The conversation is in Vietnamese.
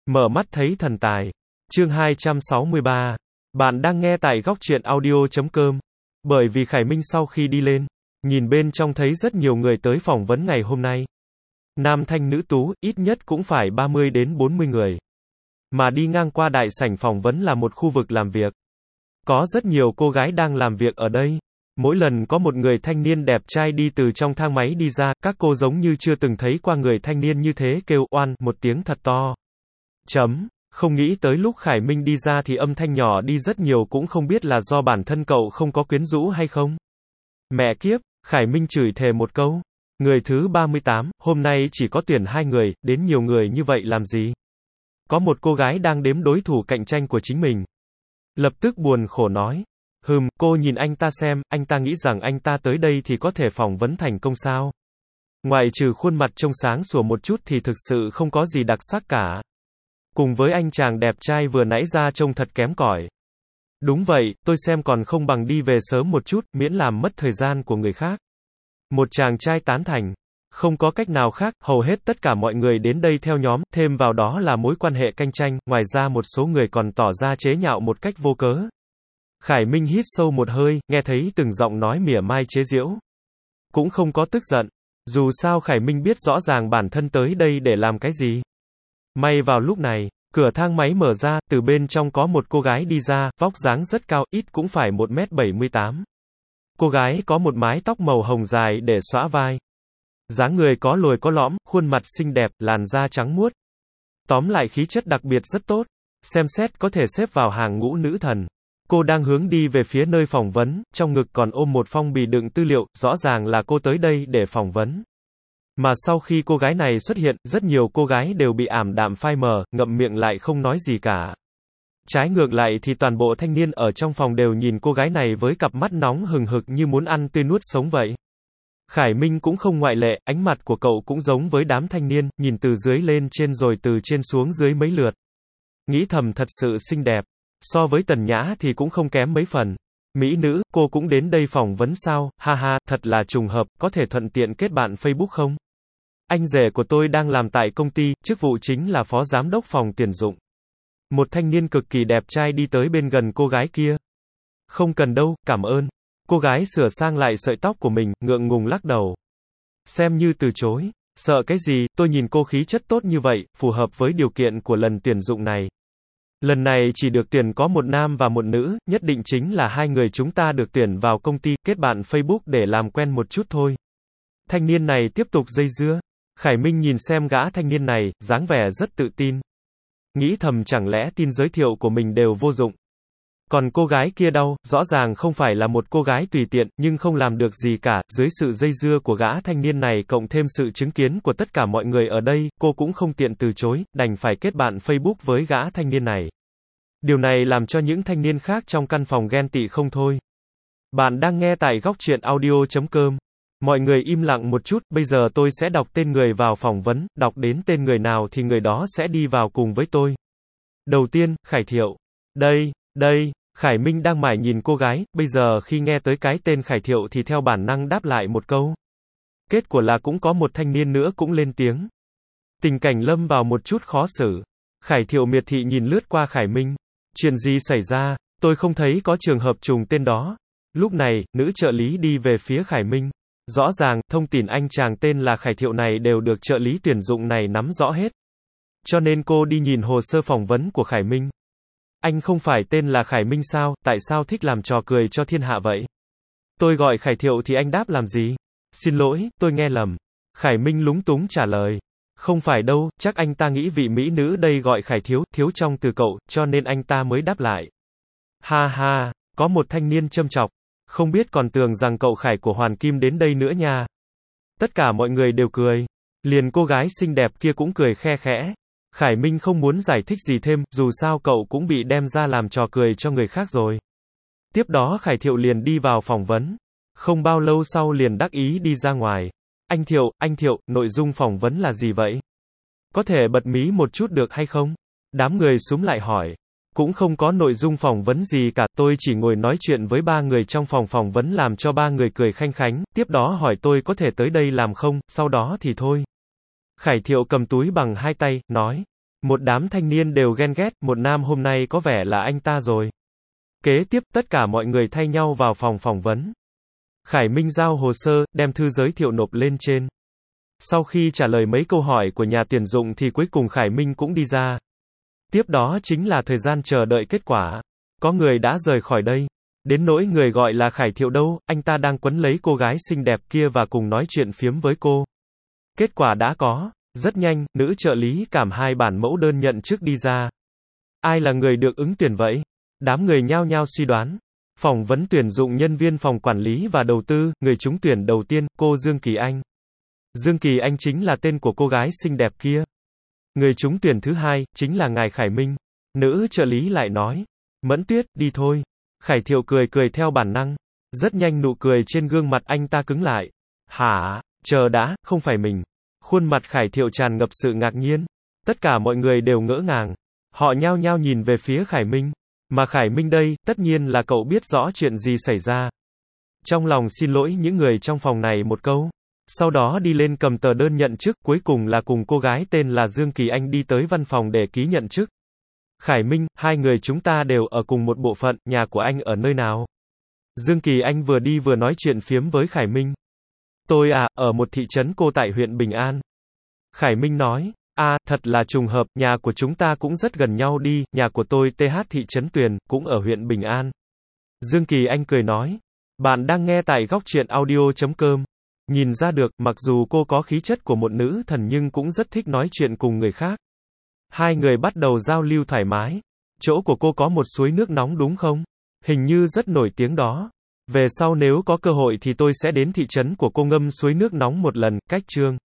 Mở mắt thấy thần tài. Chương 263. Bạn đang nghe tại góc truyện audio.com. Bởi vì Khải Minh sau khi đi lên, nhìn bên trong thấy rất nhiều người tới phỏng vấn ngày hôm nay. Nam thanh nữ tú, ít nhất cũng phải 30 đến 40 người. Mà đi ngang qua đại sảnh phỏng vấn là một khu vực làm việc. Có rất nhiều cô gái đang làm việc ở đây. Mỗi lần có một người thanh niên đẹp trai đi từ trong thang máy đi ra, các cô giống như chưa từng thấy qua người thanh niên như thế, kêu oan một tiếng thật to. Không nghĩ tới lúc Khải Minh đi ra thì âm thanh nhỏ đi rất nhiều, cũng không biết là do bản thân cậu không có quyến rũ hay không. Mẹ kiếp, Khải Minh chửi thề một câu. Người thứ 38, hôm nay chỉ có tuyển 2 người, đến nhiều người như vậy làm gì? Có một cô gái đang đếm đối thủ cạnh tranh của chính mình. Lập tức buồn khổ nói. Cô nhìn anh ta xem, anh ta nghĩ rằng anh ta tới đây thì có thể phỏng vấn thành công sao? Ngoại trừ khuôn mặt trông sáng sủa một chút thì thực sự không có gì đặc sắc cả. Cùng với anh chàng đẹp trai vừa nãy ra trông thật kém cỏi. Đúng vậy, tôi xem còn không bằng đi về sớm một chút, miễn làm mất thời gian của người khác. Một chàng trai tán thành. Không có cách nào khác, hầu hết tất cả mọi người đến đây theo nhóm, thêm vào đó là mối quan hệ cạnh tranh, ngoài ra một số người còn tỏ ra chế nhạo một cách vô cớ. Khải Minh hít sâu một hơi, nghe thấy từng giọng nói mỉa mai chế giễu. Cũng không có tức giận. Dù sao Khải Minh biết rõ ràng bản thân tới đây để làm cái gì. May vào lúc này, cửa thang máy mở ra, từ bên trong có một cô gái đi ra, vóc dáng rất cao, ít cũng phải 1m78. Cô gái có một mái tóc màu hồng dài để xõa vai. Dáng người có lồi có lõm, khuôn mặt xinh đẹp, làn da trắng muốt. Tóm lại khí chất đặc biệt rất tốt. Xem xét có thể xếp vào hàng ngũ nữ thần. Cô đang hướng đi về phía nơi phỏng vấn, trong ngực còn ôm một phong bì đựng tư liệu, rõ ràng là cô tới đây để phỏng vấn. Mà sau khi cô gái này xuất hiện, rất nhiều cô gái đều bị ảm đạm phai mờ, ngậm miệng lại không nói gì cả. Trái ngược lại thì toàn bộ thanh niên ở trong phòng đều nhìn cô gái này với cặp mắt nóng hừng hực như muốn ăn tươi nuốt sống vậy. Khải Minh cũng không ngoại lệ, ánh mặt của cậu cũng giống với đám thanh niên, nhìn từ dưới lên trên rồi từ trên xuống dưới mấy lượt. Nghĩ thầm thật sự xinh đẹp. So với Tần Nhã thì cũng không kém mấy phần. Mỹ nữ, cô cũng đến đây phỏng vấn sao? Ha ha, thật là trùng hợp, có thể thuận tiện kết bạn Facebook không? Anh rể của tôi đang làm tại công ty, chức vụ chính là phó giám đốc phòng tuyển dụng. Một thanh niên cực kỳ đẹp trai đi tới bên gần cô gái kia. Không cần đâu, cảm ơn. Cô gái sửa sang lại sợi tóc của mình, ngượng ngùng lắc đầu. Xem như từ chối. Sợ cái gì, tôi nhìn cô khí chất tốt như vậy, phù hợp với điều kiện của lần tuyển dụng này. Lần này chỉ được tuyển có một nam và một nữ, nhất định chính là 2 người chúng ta được tuyển vào công ty, kết bạn Facebook để làm quen một chút thôi. Thanh niên này tiếp tục dây dưa. Khải Minh nhìn xem gã thanh niên này, dáng vẻ rất tự tin. Nghĩ thầm chẳng lẽ tin giới thiệu của mình đều vô dụng. Còn cô gái kia đâu, rõ ràng không phải là một cô gái tùy tiện, nhưng không làm được gì cả, dưới sự dây dưa của gã thanh niên này cộng thêm sự chứng kiến của tất cả mọi người ở đây, cô cũng không tiện từ chối, đành phải kết bạn Facebook với gã thanh niên này. Điều này làm cho những thanh niên khác trong căn phòng ghen tị không thôi. Bạn đang nghe tại góc truyện audio.com. Mọi người im lặng một chút, bây giờ tôi sẽ đọc tên người vào phỏng vấn, đọc đến tên người nào thì người đó sẽ đi vào cùng với tôi. Đầu tiên, Khải Thiệu. Đây, Khải Minh đang mải nhìn cô gái, bây giờ khi nghe tới cái tên Khải Thiệu thì theo bản năng đáp lại một câu. Kết quả là cũng có một thanh niên nữa cũng lên tiếng. Tình cảnh lâm vào một chút khó xử. Khải Thiệu miệt thị nhìn lướt qua Khải Minh. Chuyện gì xảy ra, tôi không thấy có trường hợp trùng tên đó. Lúc này, nữ trợ lý đi về phía Khải Minh. Rõ ràng, thông tin anh chàng tên là Khải Thiệu này đều được trợ lý tuyển dụng này nắm rõ hết. Cho nên cô đi nhìn hồ sơ phỏng vấn của Khải Minh. Anh không phải tên là Khải Minh sao, tại sao thích làm trò cười cho thiên hạ vậy? Tôi gọi Khải Thiệu thì anh đáp làm gì? Xin lỗi, tôi nghe lầm. Khải Minh lúng túng trả lời. Không phải đâu, chắc anh ta nghĩ vị mỹ nữ đây gọi Khải thiếu trong từ cậu, cho nên anh ta mới đáp lại. Ha ha, có một thanh niên châm chọc. Không biết còn tưởng rằng cậu Khải của Hoàn Kim đến đây nữa nha. Tất cả mọi người đều cười. Liền cô gái xinh đẹp kia cũng cười khe khẽ. Khải Minh không muốn giải thích gì thêm, dù sao cậu cũng bị đem ra làm trò cười cho người khác rồi. Tiếp đó Khải Thiệu liền đi vào phỏng vấn. Không bao lâu sau liền đắc ý đi ra ngoài. Anh Thiệu, nội dung phỏng vấn là gì vậy? Có thể bật mí một chút được hay không? Đám người xúm lại hỏi. Cũng không có nội dung phỏng vấn gì cả, tôi chỉ ngồi nói chuyện với 3 người trong phòng phỏng vấn làm cho 3 người cười khanh khánh, tiếp đó hỏi tôi có thể tới đây làm không, sau đó thì thôi. Khải Thiệu cầm túi bằng 2 tay, nói. Một đám thanh niên đều ghen ghét, một nam hôm nay có vẻ là anh ta rồi. Kế tiếp, tất cả mọi người thay nhau vào phòng phỏng vấn. Khải Minh giao hồ sơ, đem thư giới thiệu nộp lên trên. Sau khi trả lời mấy câu hỏi của nhà tuyển dụng thì cuối cùng Khải Minh cũng đi ra. Tiếp đó chính là thời gian chờ đợi kết quả. Có người đã rời khỏi đây. Đến nỗi người gọi là Khải Thiệu đâu, anh ta đang quấn lấy cô gái xinh đẹp kia và cùng nói chuyện phiếm với cô. Kết quả đã có. Rất nhanh, nữ trợ lý cảm 2 bản mẫu đơn nhận trước đi ra. Ai là người được ứng tuyển vậy? Đám người nhao nhao suy đoán. Phỏng vấn tuyển dụng nhân viên phòng quản lý và đầu tư, người trúng tuyển đầu tiên, cô Dương Kỳ Anh. Dương Kỳ Anh chính là tên của cô gái xinh đẹp kia. Người trúng tuyển thứ hai, chính là ngài Khải Minh. Nữ trợ lý lại nói. Mẫn Tuyết, đi thôi. Khải Thiệu cười cười theo bản năng. Rất nhanh nụ cười trên gương mặt anh ta cứng lại. Hả? Chờ đã, không phải mình. Khuôn mặt Khải Thiệu tràn ngập sự ngạc nhiên. Tất cả mọi người đều ngỡ ngàng. Họ nhao nhao nhìn về phía Khải Minh. Mà Khải Minh đây, tất nhiên là cậu biết rõ chuyện gì xảy ra. Trong lòng xin lỗi những người trong phòng này một câu. Sau đó đi lên cầm tờ đơn nhận chức, cuối cùng là cùng cô gái tên là Dương Kỳ Anh đi tới văn phòng để ký nhận chức. Khải Minh, hai người chúng ta đều ở cùng một bộ phận, nhà của anh ở nơi nào? Dương Kỳ Anh vừa đi vừa nói chuyện phiếm với Khải Minh. Tôi ở một thị trấn cô tại huyện Bình An. Khải Minh nói, thật là trùng hợp, nhà của chúng ta cũng rất gần nhau đi, nhà của tôi TH thị trấn Tuyền, cũng ở huyện Bình An. Dương Kỳ Anh cười nói, bạn đang nghe tại góc truyện audio.com. Nhìn ra được, mặc dù cô có khí chất của một nữ thần nhưng cũng rất thích nói chuyện cùng người khác. Hai người bắt đầu giao lưu thoải mái. Chỗ của cô có một suối nước nóng đúng không? Hình như rất nổi tiếng đó. Về sau nếu có cơ hội thì tôi sẽ đến thị trấn của cô ngâm suối nước nóng một lần, cách Trương.